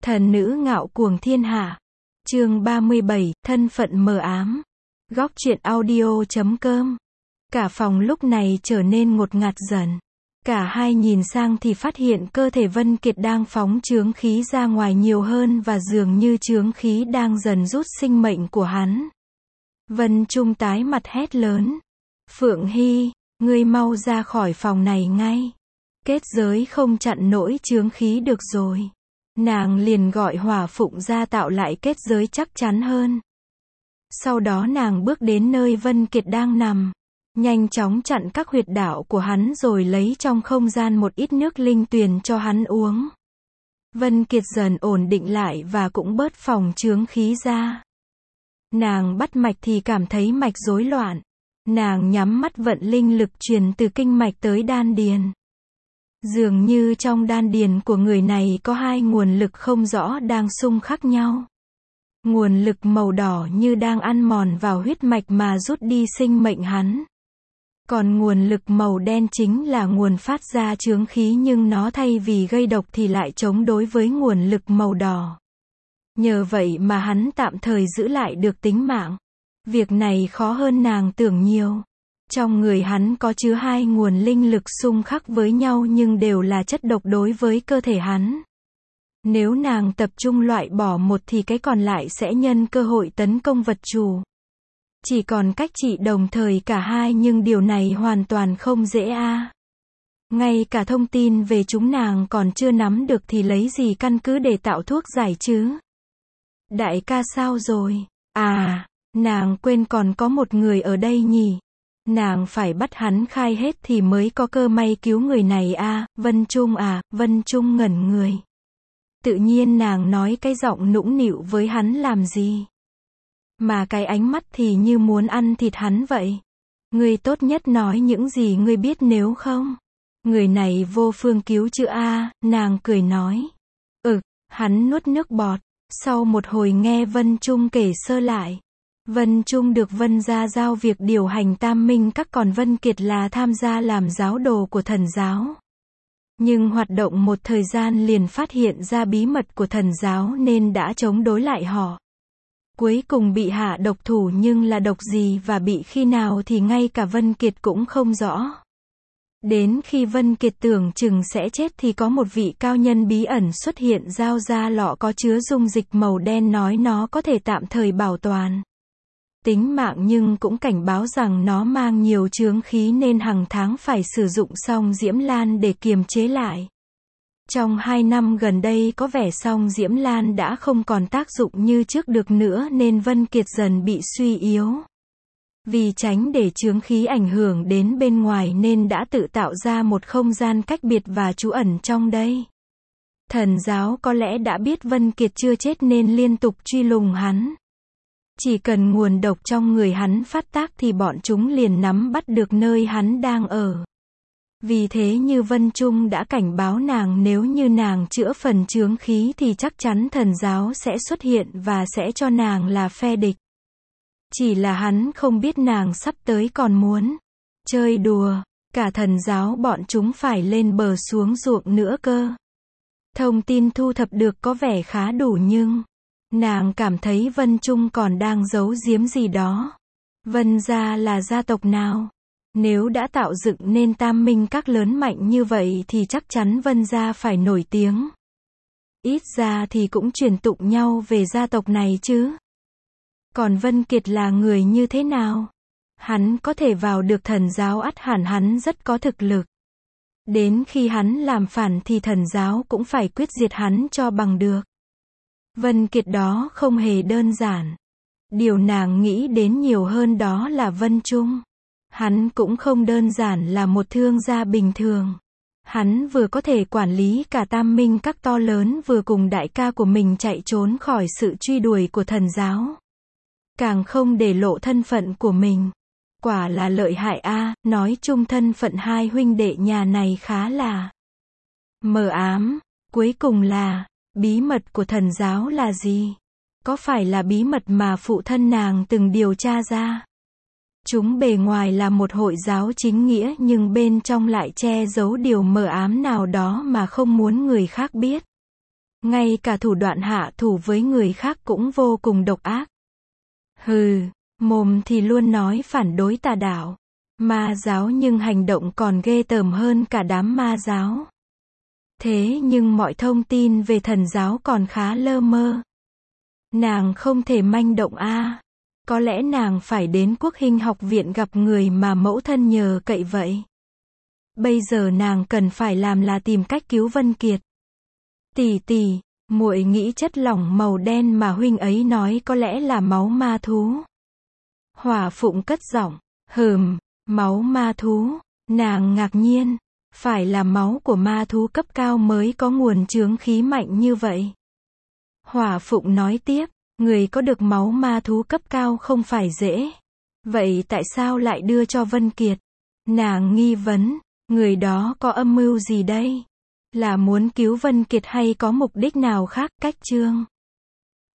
Thần nữ ngạo cuồng thiên hạ. Chương 37, thân phận mờ ám. Góc truyện audio.com. Cả phòng lúc này trở nên ngột ngạt dần. Cả hai nhìn sang thì phát hiện cơ thể Vân Kiệt đang phóng chướng khí ra ngoài nhiều hơn và dường như chướng khí đang dần rút sinh mệnh của hắn. Vân Trung tái mặt hét lớn. Phượng Hy, ngươi mau ra khỏi phòng này ngay. Kết giới không chặn nổi chướng khí được rồi. Nàng liền gọi Hỏa Phụng ra tạo lại kết giới chắc chắn hơn. Sau đó nàng bước đến nơi Vân Kiệt đang nằm. Nhanh chóng chặn các huyệt đạo của hắn rồi lấy trong không gian một ít nước linh tuyền cho hắn uống. Vân Kiệt dần ổn định lại và cũng bớt phòng chướng khí ra. Nàng bắt mạch thì cảm thấy mạch rối loạn. Nàng nhắm mắt vận linh lực truyền từ kinh mạch tới đan điền. Dường như trong đan điền của người này có hai nguồn lực không rõ đang xung khắc nhau. Nguồn lực màu đỏ như đang ăn mòn vào huyết mạch mà rút đi sinh mệnh hắn. Còn nguồn lực màu đen chính là nguồn phát ra chướng khí nhưng nó thay vì gây độc thì lại chống đối với nguồn lực màu đỏ. Nhờ vậy mà hắn tạm thời giữ lại được tính mạng. Việc này khó hơn nàng tưởng nhiều. Trong người hắn có chứa hai nguồn linh lực xung khắc với nhau nhưng đều là chất độc đối với cơ thể hắn. Nếu nàng tập trung loại bỏ một thì cái còn lại sẽ nhân cơ hội tấn công vật chủ. Chỉ còn cách trị đồng thời cả hai nhưng điều này hoàn toàn không dễ a. Ngay cả thông tin về chúng nàng còn chưa nắm được thì lấy gì căn cứ để tạo thuốc giải chứ? Đại ca sao rồi? À, nàng quên còn có một người ở đây nhỉ? Nàng phải bắt hắn khai hết thì mới có cơ may cứu người này a. Vân Trung à? Vân Trung ngẩn người. Tự nhiên nàng nói cái giọng nũng nịu với hắn làm gì? Mà cái ánh mắt thì như muốn ăn thịt hắn vậy. Ngươi tốt nhất nói những gì ngươi biết nếu không. Người này vô phương cứu chữa a. Nàng cười nói. Hắn nuốt nước bọt. Sau một hồi nghe Vân Trung kể sơ lại. Vân Trung được Vân gia giao việc điều hành Tam Minh Các, còn Vân Kiệt là tham gia làm giáo đồ của thần giáo. Nhưng hoạt động một thời gian liền phát hiện ra bí mật của thần giáo nên đã chống đối lại họ. Cuối cùng bị hạ độc thủ nhưng là độc gì và bị khi nào thì ngay cả Vân Kiệt cũng không rõ. Đến khi Vân Kiệt tưởng chừng sẽ chết thì có một vị cao nhân bí ẩn xuất hiện giao ra lọ có chứa dung dịch màu đen nói nó có thể tạm thời bảo toàn tính mạng nhưng cũng cảnh báo rằng nó mang nhiều chướng khí nên hàng tháng phải sử dụng song diễm lan để kiềm chế lại. Trong 2 năm gần đây có vẻ song diễm lan đã không còn tác dụng như trước được nữa nên Vân Kiệt dần bị suy yếu. Vì tránh để chướng khí ảnh hưởng đến bên ngoài nên đã tự tạo ra một không gian cách biệt và trú ẩn trong đây. Thần giáo có lẽ đã biết Vân Kiệt chưa chết nên liên tục truy lùng hắn. Chỉ cần nguồn độc trong người hắn phát tác thì bọn chúng liền nắm bắt được nơi hắn đang ở. Vì thế như Vân Trung đã cảnh báo nàng nếu như nàng chữa phần chướng khí thì chắc chắn thần giáo sẽ xuất hiện và sẽ cho nàng là phe địch. Chỉ là hắn không biết nàng sắp tới còn muốn chơi đùa, cả thần giáo bọn chúng phải lên bờ xuống ruộng nữa cơ. Thông tin thu thập được có vẻ khá đủ nhưng nàng cảm thấy Vân Trung còn đang giấu giếm gì đó. Vân gia là gia tộc nào? Nếu đã tạo dựng nên Tam Minh Các lớn mạnh như vậy thì chắc chắn Vân gia phải nổi tiếng. Ít ra thì cũng truyền tụng nhau về gia tộc này chứ. Còn Vân Kiệt là người như thế nào? Hắn có thể vào được thần giáo ắt hẳn hắn rất có thực lực. Đến khi hắn làm phản thì thần giáo cũng phải quyết diệt hắn cho bằng được. Vân Kiệt đó không hề đơn giản. Điều nàng nghĩ đến nhiều hơn đó là Vân Trung. Hắn cũng không đơn giản là một thương gia bình thường. Hắn vừa có thể quản lý cả Tam Minh Các to lớn vừa cùng đại ca của mình chạy trốn khỏi sự truy đuổi của thần giáo. Càng không để lộ thân phận của mình. Quả là lợi hại a. Nói chung thân phận hai huynh đệ nhà này khá là mờ ám. Cuối cùng là, bí mật của thần giáo là gì? Có phải là bí mật mà phụ thân nàng từng điều tra ra? Chúng bề ngoài là một hội giáo chính nghĩa nhưng bên trong lại che giấu điều mờ ám nào đó mà không muốn người khác biết. ngay cả thủ đoạn hạ thủ với người khác cũng vô cùng độc ác. Hừ, mồm thì luôn nói phản đối tà đạo, ma giáo nhưng hành động còn ghê tởm hơn cả đám ma giáo. Thế nhưng mọi thông tin về thần giáo còn khá lơ mơ. Nàng không thể manh động a. Có lẽ nàng phải đến Quốc Hinh học viện gặp người mà mẫu thân nhờ cậy vậy. Bây giờ nàng cần phải làm là tìm cách cứu Vân Kiệt. Tỷ tỷ, muội nghĩ chất lỏng màu đen mà huynh ấy nói có lẽ là máu ma thú. Hỏa Phụng cất giọng, máu ma thú. Nàng ngạc nhiên, phải là máu của ma thú cấp cao mới có nguồn chướng khí mạnh như vậy. Hỏa Phụng nói tiếp, người có được máu ma thú cấp cao không phải dễ. Vậy tại sao lại đưa cho Vân Kiệt? Nàng nghi vấn, người đó có âm mưu gì đây? Là muốn cứu Vân Kiệt hay có mục đích nào khác? Cách chương